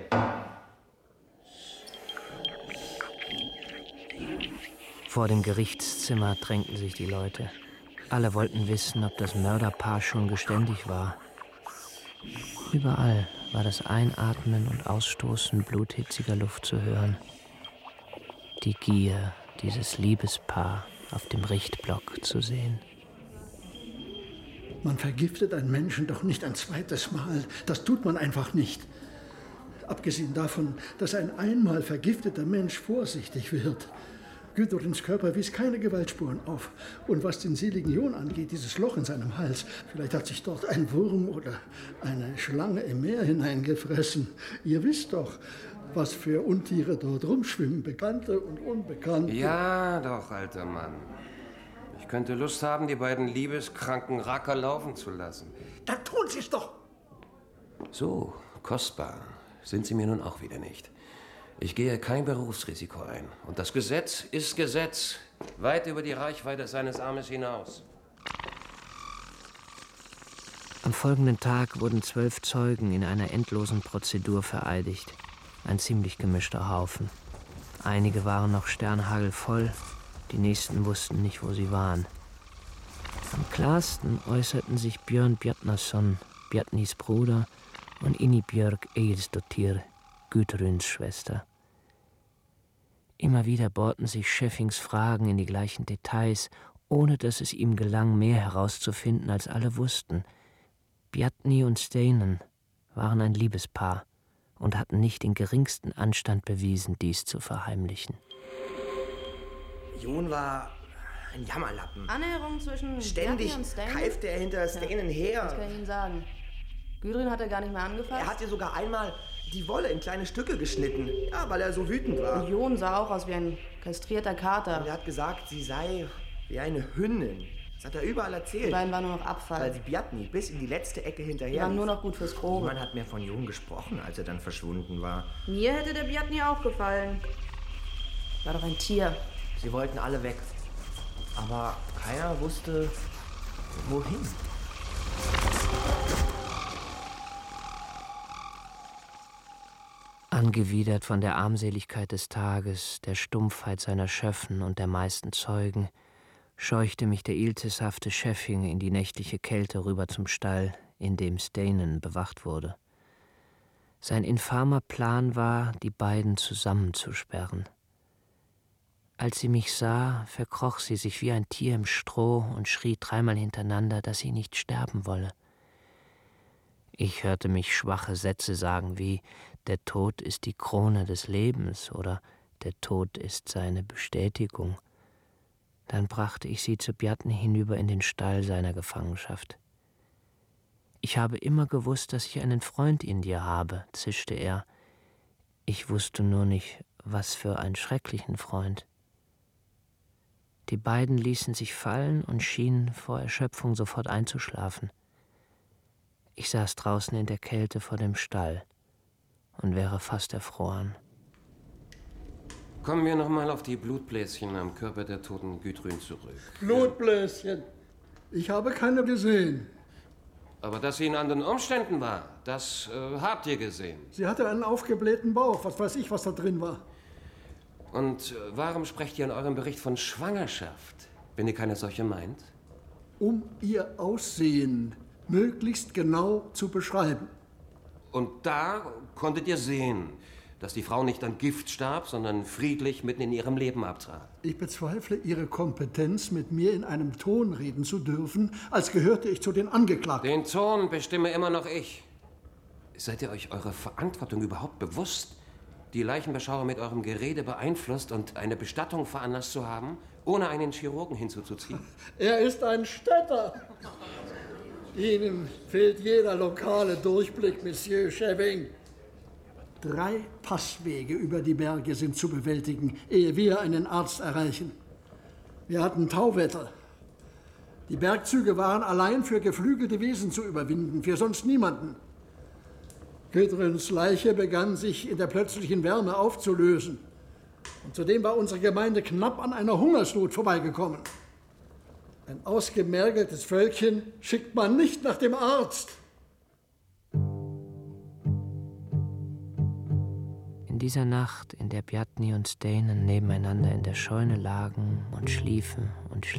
Vor dem Gerichtszimmer drängten sich die Leute. Alle wollten wissen, ob das Mörderpaar schon geständig war. Überall war das Einatmen und Ausstoßen bluthitziger Luft zu hören. Die Gier, dieses Liebespaar auf dem Richtblock zu sehen. Man vergiftet einen Menschen doch nicht ein zweites Mal. Das tut man einfach nicht. Abgesehen davon, dass ein einmal vergifteter Mensch vorsichtig wird. Gudruns Körper wies keine Gewaltspuren auf. Und was den seligen Jon angeht, dieses Loch in seinem Hals, vielleicht hat sich dort ein Wurm oder eine Schlange im Meer hineingefressen. Ihr wisst doch, was für Untiere dort rumschwimmen, Bekannte und Unbekannte. Ja, doch, alter Mann. Ich könnte Lust haben, die beiden liebeskranken Racker laufen zu lassen. Dann tun Sie es doch! So, kostbar sind sie mir nun auch wieder nicht. Ich gehe kein Berufsrisiko ein. Und das Gesetz ist Gesetz. Weit über die Reichweite seines Armes hinaus. Am folgenden Tag wurden 12 Zeugen in einer endlosen Prozedur vereidigt. Ein ziemlich gemischter Haufen. Einige waren noch sternhagelvoll, die nächsten wussten nicht, wo sie waren. Am klarsten äußerten sich Björn Bjarnason, Bjartnys Bruder, und Ingebjörg Egilsdottir, Gudruns Schwester. Immer wieder bohrten sich Schäffings Fragen in die gleichen Details, ohne dass es ihm gelang, mehr herauszufinden, als alle wussten. Bjartny und Steinen waren ein Liebespaar und hatten nicht den geringsten Anstand bewiesen, dies zu verheimlichen. Jon war ein Jammerlappen. Annäherung zwischen Ständig Bjartny und Steinen? keifte er hinter Steinen her. Das kann ich Ihnen sagen. Gudrun hat er gar nicht mehr angefasst. Er hat ihr sogar einmal die Wolle in kleine Stücke geschnitten. Ja, weil er so wütend war. Und Jon sah auch aus wie ein kastrierter Kater. Und er hat gesagt, sie sei wie eine Hündin. Das hat er überall erzählt. Die beiden waren nur noch Abfall. Weil sie Bjartny bis in die letzte Ecke hinterher Die waren nur noch gut fürs Grobe. Niemand hat mehr von Jon gesprochen, als er dann verschwunden war. Mir hätte der Bjartny auch gefallen. War doch ein Tier. Sie wollten alle weg. Aber keiner wusste, wohin. Angewidert von der Armseligkeit des Tages, der Stumpfheit seiner Schöffen und der meisten Zeugen, scheuchte mich der ilteshafte Schäffing in die nächtliche Kälte rüber zum Stall, in dem Steinen bewacht wurde. Sein infamer Plan war, die beiden zusammenzusperren. Als sie mich sah, verkroch sie sich wie ein Tier im Stroh und schrie 3-mal hintereinander, dass sie nicht sterben wolle. Ich hörte mich schwache Sätze sagen wie: Der Tod ist die Krone des Lebens oder der Tod ist seine Bestätigung. Dann brachte ich sie zu Bjartny hinüber in den Stall seiner Gefangenschaft. »Ich habe immer gewusst, dass ich einen Freund in dir habe«, zischte er. Ich wusste nur nicht, was für einen schrecklichen Freund. Die beiden ließen sich fallen und schienen vor Erschöpfung sofort einzuschlafen. Ich saß draußen in der Kälte vor dem Stall und wäre fast erfroren. Kommen wir noch mal auf die Blutbläschen am Körper der toten Gudrun zurück. Blutbläschen? Ich habe keine gesehen. Aber dass sie in anderen Umständen war, das habt ihr gesehen. Sie hatte einen aufgeblähten Bauch. Was weiß ich, was da drin war. Und warum sprecht ihr in eurem Bericht von Schwangerschaft, wenn ihr keine solche meint? Um ihr Aussehen möglichst genau zu beschreiben. Und da konntet ihr sehen, dass die Frau nicht an Gift starb, sondern friedlich mitten in ihrem Leben abtrat. Ich bezweifle Ihre Kompetenz, mit mir in einem Ton reden zu dürfen, als gehörte ich zu den Angeklagten. Den Ton bestimme immer noch ich. Seid ihr euch eurer Verantwortung überhaupt bewusst, die Leichenbeschauer mit eurem Gerede beeinflusst und eine Bestattung veranlasst zu haben, ohne einen Chirurgen hinzuzuziehen? Er ist ein Städter. Ihnen fehlt jeder lokale Durchblick, Monsieur Schäffing. 3 Passwege über die Berge sind zu bewältigen, ehe wir einen Arzt erreichen. Wir hatten Tauwetter. Die Bergzüge waren allein für geflügelte Wesen zu überwinden, für sonst niemanden. Gudruns Leiche begann sich in der plötzlichen Wärme aufzulösen. Und zudem war unsere Gemeinde knapp an einer Hungersnot vorbeigekommen. Ein ausgemergeltes Völkchen schickt man nicht nach dem Arzt. In dieser Nacht, in der Bjartny und Steinen nebeneinander in der Scheune lagen und schliefen,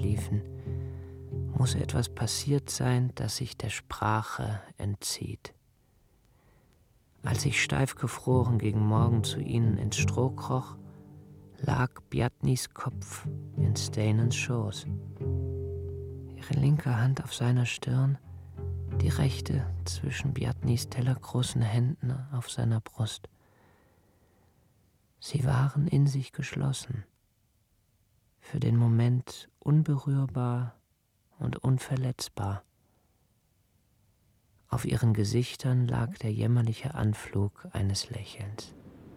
muss etwas passiert sein, das sich der Sprache entzieht. Als ich steif gefroren gegen Morgen zu ihnen ins Stroh kroch, lag Bjartnys Kopf in Steinens Schoß. Ihre linke Hand auf seiner Stirn, die rechte zwischen Bjartnys tellergroßen Händen auf seiner Brust. Sie waren in sich geschlossen, für den Moment unberührbar und unverletzbar. Auf ihren Gesichtern lag der jämmerliche Anflug eines Lächelns.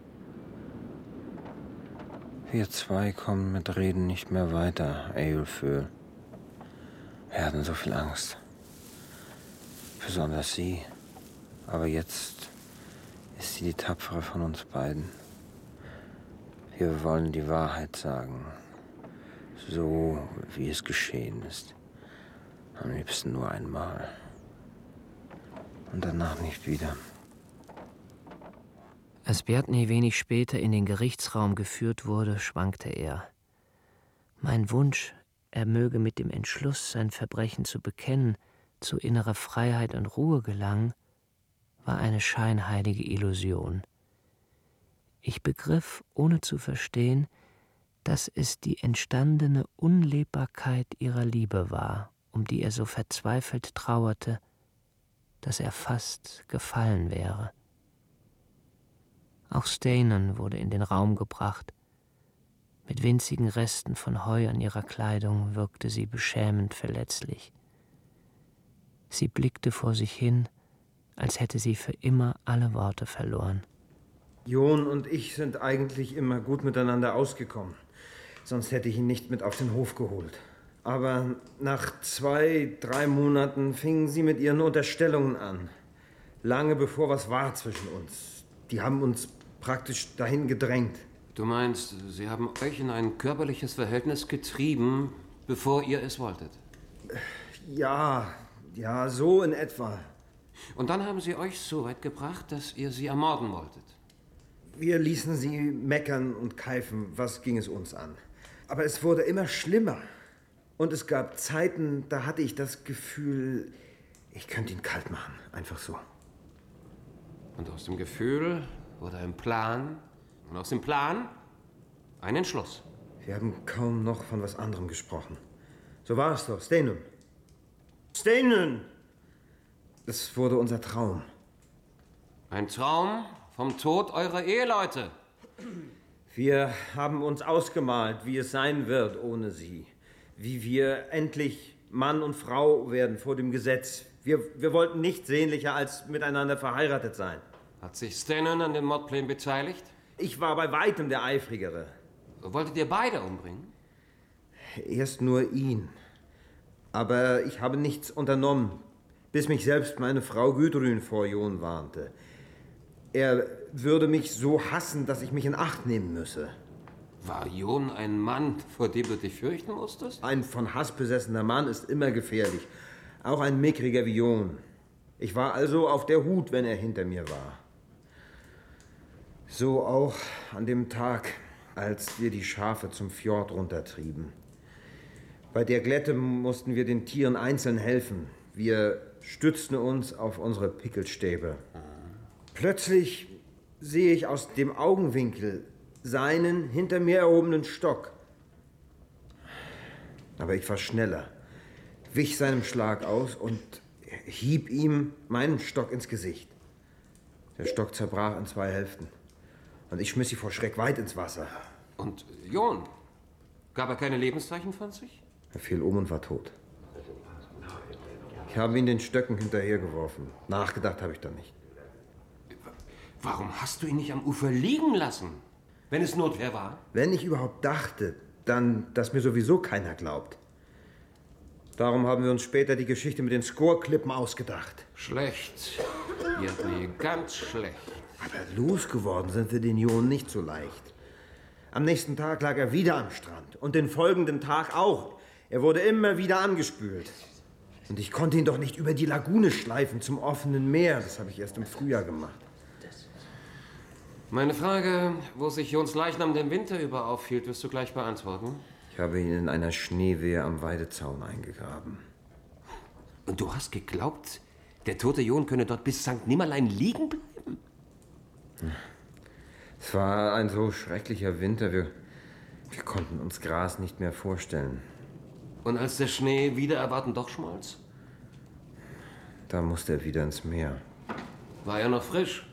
Wir 2 kommen mit Reden nicht mehr weiter, Eyjolfur. Wir hatten so viel Angst. Besonders sie. Aber jetzt ist sie die tapfere von uns beiden. Wir wollen die Wahrheit sagen. So, wie es geschehen ist. Am liebsten nur einmal. Und danach nicht wieder. Als Bjartny wenig später in den Gerichtsraum geführt wurde, schwankte er. Mein Wunsch, er möge mit dem Entschluss, sein Verbrechen zu bekennen, zu innerer Freiheit und Ruhe gelangen, war eine scheinheilige Illusion. Ich begriff, ohne zu verstehen, dass es die entstandene Unlebbarkeit ihrer Liebe war, um die er so verzweifelt trauerte, dass er fast gefallen wäre. Auch Steinunn wurde in den Raum gebracht. Mit winzigen Resten von Heu an ihrer Kleidung wirkte sie beschämend verletzlich. Sie blickte vor sich hin, als hätte sie für immer alle Worte verloren. Jon und ich sind eigentlich immer gut miteinander ausgekommen. Sonst hätte ich ihn nicht mit auf den Hof geholt. Aber nach 2, 3 Monaten fingen sie mit ihren Unterstellungen an. Lange bevor was war zwischen uns. Die haben uns praktisch dahin gedrängt. Du meinst, sie haben euch in ein körperliches Verhältnis getrieben, bevor ihr es wolltet? Ja, so in etwa. Und dann haben sie euch so weit gebracht, dass ihr sie ermorden wolltet? Wir ließen sie meckern und keifen, was ging es uns an. Aber es wurde immer schlimmer. Und es gab Zeiten, da hatte ich das Gefühl, ich könnte ihn kalt machen, einfach so. Und aus dem Gefühl wurde ein Plan, und aus dem Plan ein Entschluss. Wir haben kaum noch von was anderem gesprochen. So war es doch, Steinunn. Steinunn! Das wurde unser Traum. Ein Traum vom Tod eurer Eheleute. Wir haben uns ausgemalt, wie es sein wird ohne sie. Wie wir endlich Mann und Frau werden vor dem Gesetz. Wir wollten nichts sehnlicher als miteinander verheiratet sein. Hat sich Steinunn an den Mordplänen beteiligt? Ich war bei weitem der Eifrigere. Wolltet ihr beide umbringen? Erst nur ihn. Aber ich habe nichts unternommen, bis mich selbst meine Frau Gudrun vor Jon warnte. Er würde mich so hassen, dass ich mich in Acht nehmen müsse. War Jon ein Mann, vor dem du dich fürchten musstest? Ein von Hass besessener Mann ist immer gefährlich. Auch ein mickriger wie Jon. Ich war also auf der Hut, wenn er hinter mir war. So auch an dem Tag, als wir die Schafe zum Fjord runtertrieben. Bei der Glätte mussten wir den Tieren einzeln helfen. Wir stützten uns auf unsere Pickelstäbe. Plötzlich sehe ich aus dem Augenwinkel seinen hinter mir erhobenen Stock. Aber ich war schneller, wich seinem Schlag aus und hieb ihm meinen Stock ins Gesicht. Der Stock zerbrach in 2 Hälften. Und ich schmiss sie vor Schreck weit ins Wasser. Und Jon? Gab er keine Lebenszeichen von sich? Er fiel um und war tot. Ich habe ihn den Stöcken hinterhergeworfen. Nachgedacht habe ich da nicht. Warum hast du ihn nicht am Ufer liegen lassen, wenn es Notwehr war? Wenn ich überhaupt dachte, dann, dass mir sowieso keiner glaubt. Darum haben wir uns später die Geschichte mit den Skorklippen ausgedacht. Schlecht. Bjartny, ganz schlecht. Aber losgeworden sind wir den Jon nicht so leicht. Am nächsten Tag lag er wieder am Strand. Und den folgenden Tag auch. Er wurde immer wieder angespült. Und ich konnte ihn doch nicht über die Lagune schleifen zum offenen Meer. Das habe ich erst im Frühjahr gemacht. Meine Frage, wo sich Jons Leichnam den Winter über aufhielt, wirst du gleich beantworten. Ich habe ihn in einer Schneewehe am Weidezaun eingegraben. Und du hast geglaubt, der tote Jon könne dort bis St. Nimmerlein liegen bleiben? Es war ein so schrecklicher Winter, wir konnten uns Gras nicht mehr vorstellen. Und als der Schnee wieder erwarten doch schmolz? Da musste er wieder ins Meer. War er noch frisch?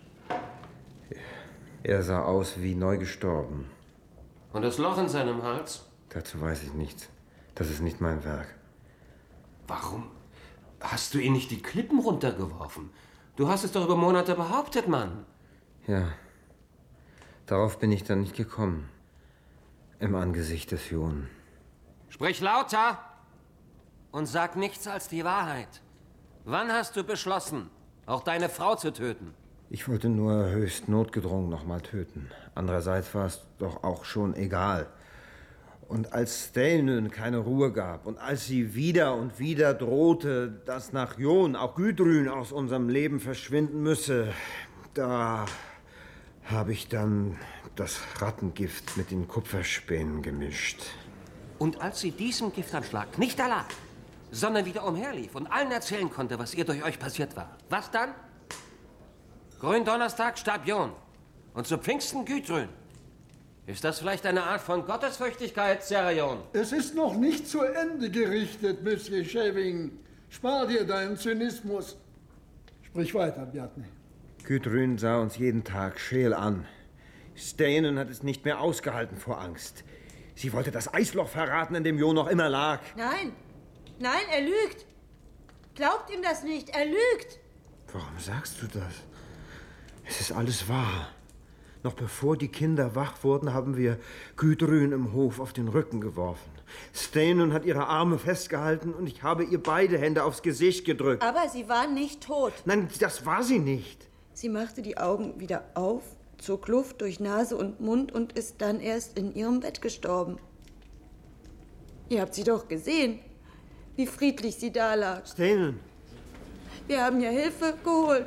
Er sah aus wie neu gestorben. Und das Loch in seinem Hals? Dazu weiß ich nichts. Das ist nicht mein Werk. Warum hast du ihn nicht die Klippen runtergeworfen? Du hast es doch über Monate behauptet, Mann. Ja, darauf bin ich dann nicht gekommen. Im Angesicht des Jon. Sprich lauter und sag nichts als die Wahrheit. Wann hast du beschlossen, auch deine Frau zu töten? Ich wollte nur höchst notgedrungen noch mal töten. Andererseits war es doch auch schon egal. Und als Steinön keine Ruhe gab und als sie wieder und wieder drohte, dass nach Jon auch Gudrun aus unserem Leben verschwinden müsse, da habe ich dann das Rattengift mit den Kupferspänen gemischt. Und als sie diesem Giftanschlag nicht erlag, sondern wieder umherlief und allen erzählen konnte, was ihr durch euch passiert war, was dann? Gründonnerstag starb Jon und zu Pfingsten Gudrun. Ist das vielleicht eine Art von Gottesfürchtigkeit, Sir Jon? Es ist noch nicht zu Ende gerichtet, Monsieur Scheving. Spar dir deinen Zynismus. Sprich weiter, Bjartny. Gudrun sah uns jeden Tag scheel an. Steinön hat es nicht mehr ausgehalten vor Angst. Sie wollte das Eisloch verraten, in dem Jon noch immer lag. Nein, nein, er lügt. Glaubt ihm das nicht, er lügt. Warum sagst du das? Es ist alles wahr. Noch bevor die Kinder wach wurden, haben wir Gudrun im Hof auf den Rücken geworfen. Steinön hat ihre Arme festgehalten und ich habe ihr beide Hände aufs Gesicht gedrückt. Aber sie war nicht tot. Nein, das war sie nicht. Sie machte die Augen wieder auf, zog Luft durch Nase und Mund und ist dann erst in ihrem Bett gestorben. Ihr habt sie doch gesehen, wie friedlich sie da lag. Steinön. Wir haben ihr Hilfe geholt.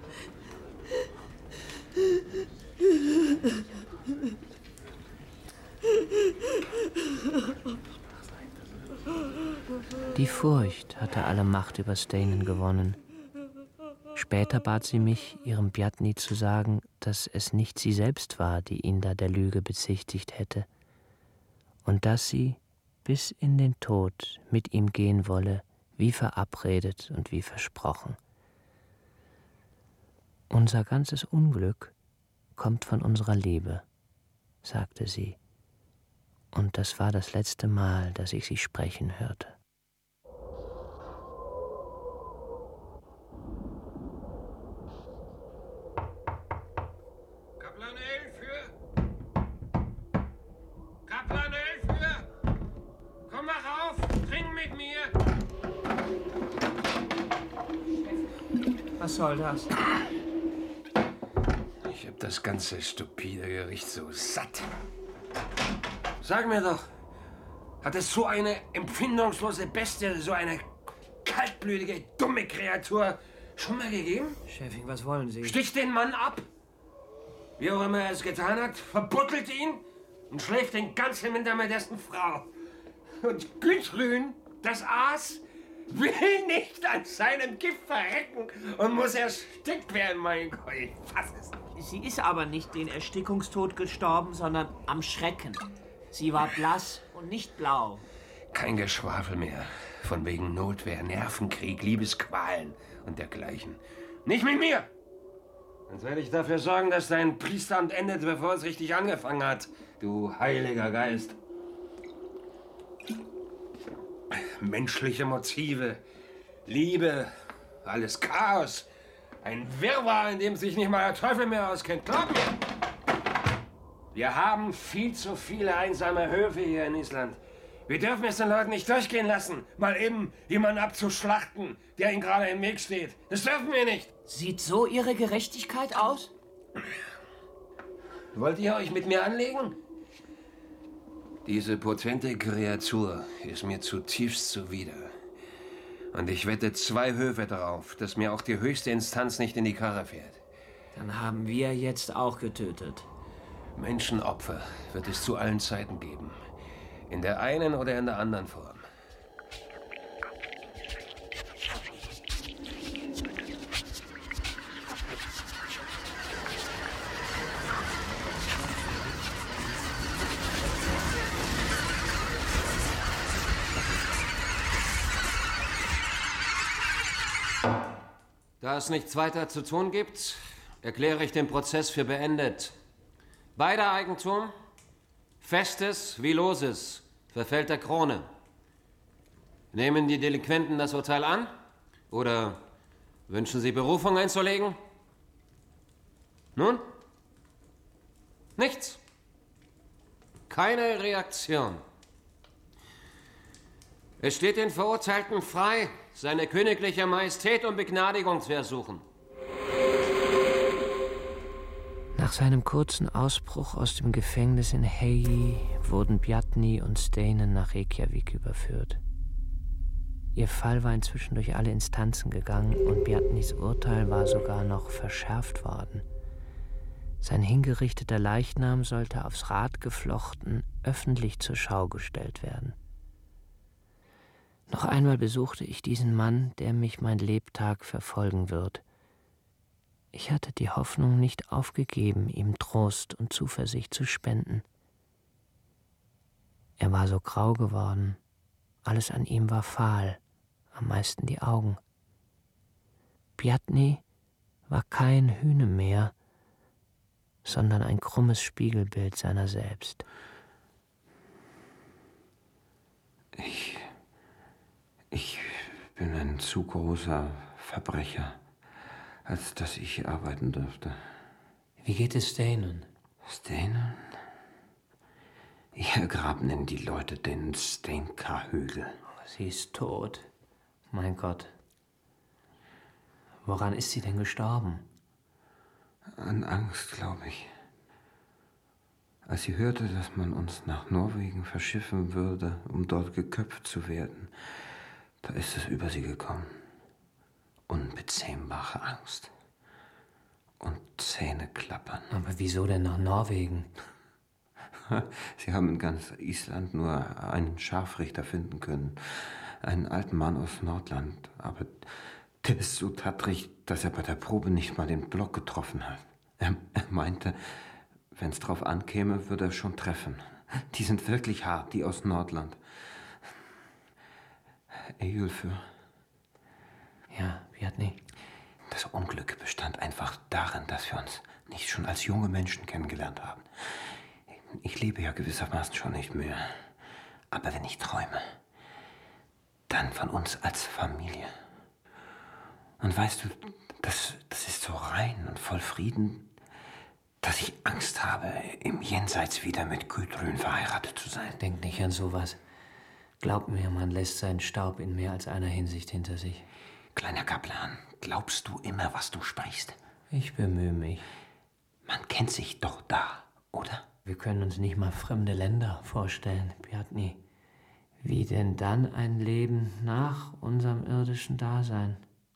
Die Furcht hatte alle Macht über Steinön gewonnen. Später bat sie mich, ihrem Bjartny zu sagen, dass es nicht sie selbst war, die ihn da der Lüge bezichtigt hätte, und dass sie bis in den Tod mit ihm gehen wolle, wie verabredet und wie versprochen. Unser ganzes Unglück kommt von unserer Liebe, sagte sie, und das war das letzte Mal, dass ich sie sprechen hörte. Kaplan Elfür! Komm mal rauf, trink mit mir! Was soll das? Ich hab das ganze stupide Gericht so satt. Sag mir doch, hat es so eine empfindungslose Bestie, so eine kaltblütige, dumme Kreatur schon mal gegeben? Scheving, was wollen Sie? Sticht den Mann ab! Wie auch immer er es getan hat, verbuttelt ihn und schläft den ganzen Winter mit dessen Frau. Und Gudrun, das Aas, will nicht an seinem Gift verrecken und muss erstickt werden, mein Gott. Ich fass es nicht. Sie ist aber nicht den Erstickungstod gestorben, sondern am Schrecken. Sie war blass und nicht blau. Kein Geschwafel mehr. Von wegen Notwehr, Nervenkrieg, Liebesqualen und dergleichen. Nicht mit mir! Sonst werde ich dafür sorgen, dass dein Priesteramt endet, bevor es richtig angefangen hat. Du heiliger Geist. Menschliche Motive, Liebe, alles Chaos. Ein Wirrwarr, in dem sich nicht mal der Teufel mehr auskennt. Glaub mir! Wir haben viel zu viele einsame Höfe hier in Island. Wir dürfen es den Leuten nicht durchgehen lassen, mal eben jemanden abzuschlachten, der ihnen gerade im Weg steht. Das dürfen wir nicht. Sieht so Ihre Gerechtigkeit aus? Wollt ihr euch mit mir anlegen? Diese potente Kreatur ist mir zutiefst zuwider. Und ich wette 2 Höfe darauf, dass mir auch die höchste Instanz nicht in die Karre fährt. Dann haben wir jetzt auch getötet. Menschenopfer wird es zu allen Zeiten geben. In der einen oder in der anderen Form. Da es nichts weiter zu tun gibt, erkläre ich den Prozess für beendet. Beider Eigentum, Festes wie Loses, verfällt der Krone. Nehmen die Delinquenten das Urteil an? Oder wünschen sie Berufung einzulegen? Nun? Nichts. Keine Reaktion. Es steht den Verurteilten frei, seine königliche Majestät um Begnadigung zu ersuchen. Nach seinem kurzen Ausbruch aus dem Gefängnis in Heiji wurden Bjarni und Steinen nach Reykjavik überführt. Ihr Fall war inzwischen durch alle Instanzen gegangen und Bjarnis Urteil war sogar noch verschärft worden. Sein hingerichteter Leichnam sollte aufs Rad geflochten, öffentlich zur Schau gestellt werden. Noch einmal besuchte ich diesen Mann, der mich mein Lebtag verfolgen wird. Ich hatte die Hoffnung nicht aufgegeben, ihm Trost und Zuversicht zu spenden. Er war so grau geworden, alles an ihm war fahl, am meisten die Augen. Bjarni war kein Hühne mehr, sondern ein krummes Spiegelbild seiner selbst. Ich bin ein zu großer Verbrecher, als dass ich hier arbeiten dürfte. Wie geht es Steinen? Steinen? Hier graben die Leute den Steenka-Hügel. Sie ist tot. Mein Gott. Woran ist sie denn gestorben? An Angst, glaube ich. Als sie hörte, dass man uns nach Norwegen verschiffen würde, um dort geköpft zu werden, da ist es über sie gekommen. Unbezähmbare Angst. Und Zähneklappern. Aber wieso denn nach Norwegen? Sie haben in ganz Island nur einen Scharfrichter finden können. Einen alten Mann aus Nordland. Aber der ist so tattrig, dass er bei der Probe nicht mal den Block getroffen hat. Er meinte, wenn es drauf ankäme, würde er schon treffen. Die sind wirklich hart, die aus Nordland. Eyjulfur. Ja, Bjarni. Das Unglück bestand einfach darin, dass wir uns nicht schon als junge Menschen kennengelernt haben. Ich lebe ja gewissermaßen schon nicht mehr. Aber wenn ich träume, dann von uns als Familie. Und weißt du, das ist so rein und voll Frieden, dass ich Angst habe, im Jenseits wieder mit Gudrun verheiratet zu sein. Denk nicht an sowas. Glaub mir, man lässt seinen Staub in mehr als einer Hinsicht hinter sich. Kleiner Kaplan, glaubst du immer, was du sprichst? Ich bemühe mich. Man kennt sich doch da, oder? Wir können uns nicht mal fremde Länder vorstellen, Bjarni. Wie denn dann ein Leben nach unserem irdischen Dasein?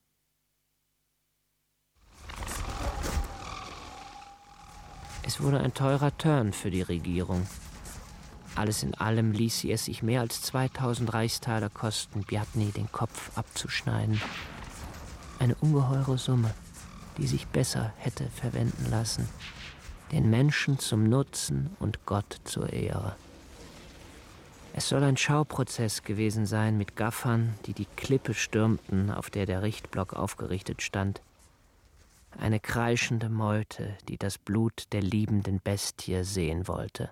Es wurde ein teurer Turn für die Regierung. Alles in allem ließ sie es sich mehr als 2000 Reichstaler kosten, Bjarni den Kopf abzuschneiden. Eine ungeheure Summe, die sich besser hätte verwenden lassen. Den Menschen zum Nutzen und Gott zur Ehre. Es soll ein Schauprozess gewesen sein mit Gaffern, die die Klippe stürmten, auf der der Richtblock aufgerichtet stand. Eine kreischende Meute, die das Blut der liebenden Bestie sehen wollte.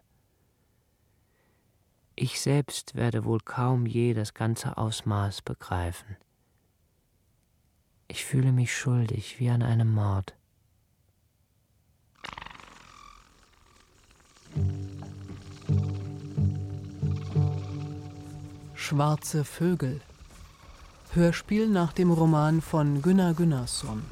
Ich selbst werde wohl kaum je das ganze Ausmaß begreifen. Ich fühle mich schuldig wie an einem Mord. Schwarze Vögel. Hörspiel nach dem Roman von Gunnar Gunnarsson.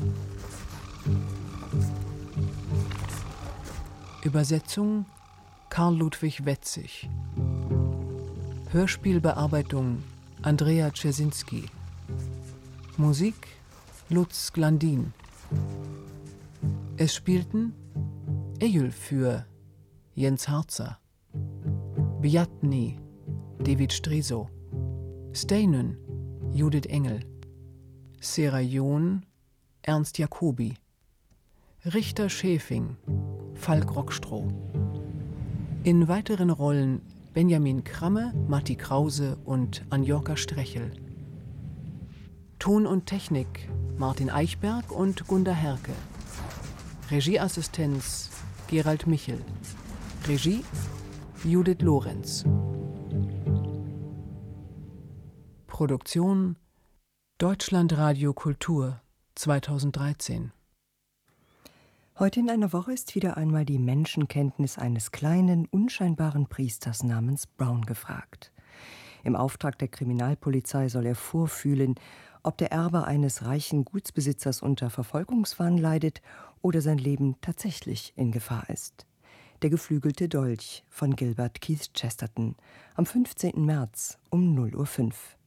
Übersetzung Karl Ludwig Wetzig. Hörspielbearbeitung Andrea Czesinski. Musik Lutz Glandin. Es spielten Eyjulfur Jens Harzer, Bjarni David Striso, Steinen Judith Engel, Serajon Ernst Jacobi, Richter Schäfing Falk Rockstroh. In weiteren Rollen Benjamin Kramme, Matti Krause und Anjorka Strechel. Ton und Technik Martin Eichberg und Gunda Herke. Regieassistenz Gerald Michel. Regie Judith Lorenz. Produktion Deutschlandradio Kultur 2013. Heute in einer Woche ist wieder einmal die Menschenkenntnis eines kleinen, unscheinbaren Priesters namens Brown gefragt. Im Auftrag der Kriminalpolizei soll er vorfühlen, ob der Erbe eines reichen Gutsbesitzers unter Verfolgungswahn leidet oder sein Leben tatsächlich in Gefahr ist. Der geflügelte Dolch von Gilbert Keith Chesterton am 15. März um 0:05 Uhr.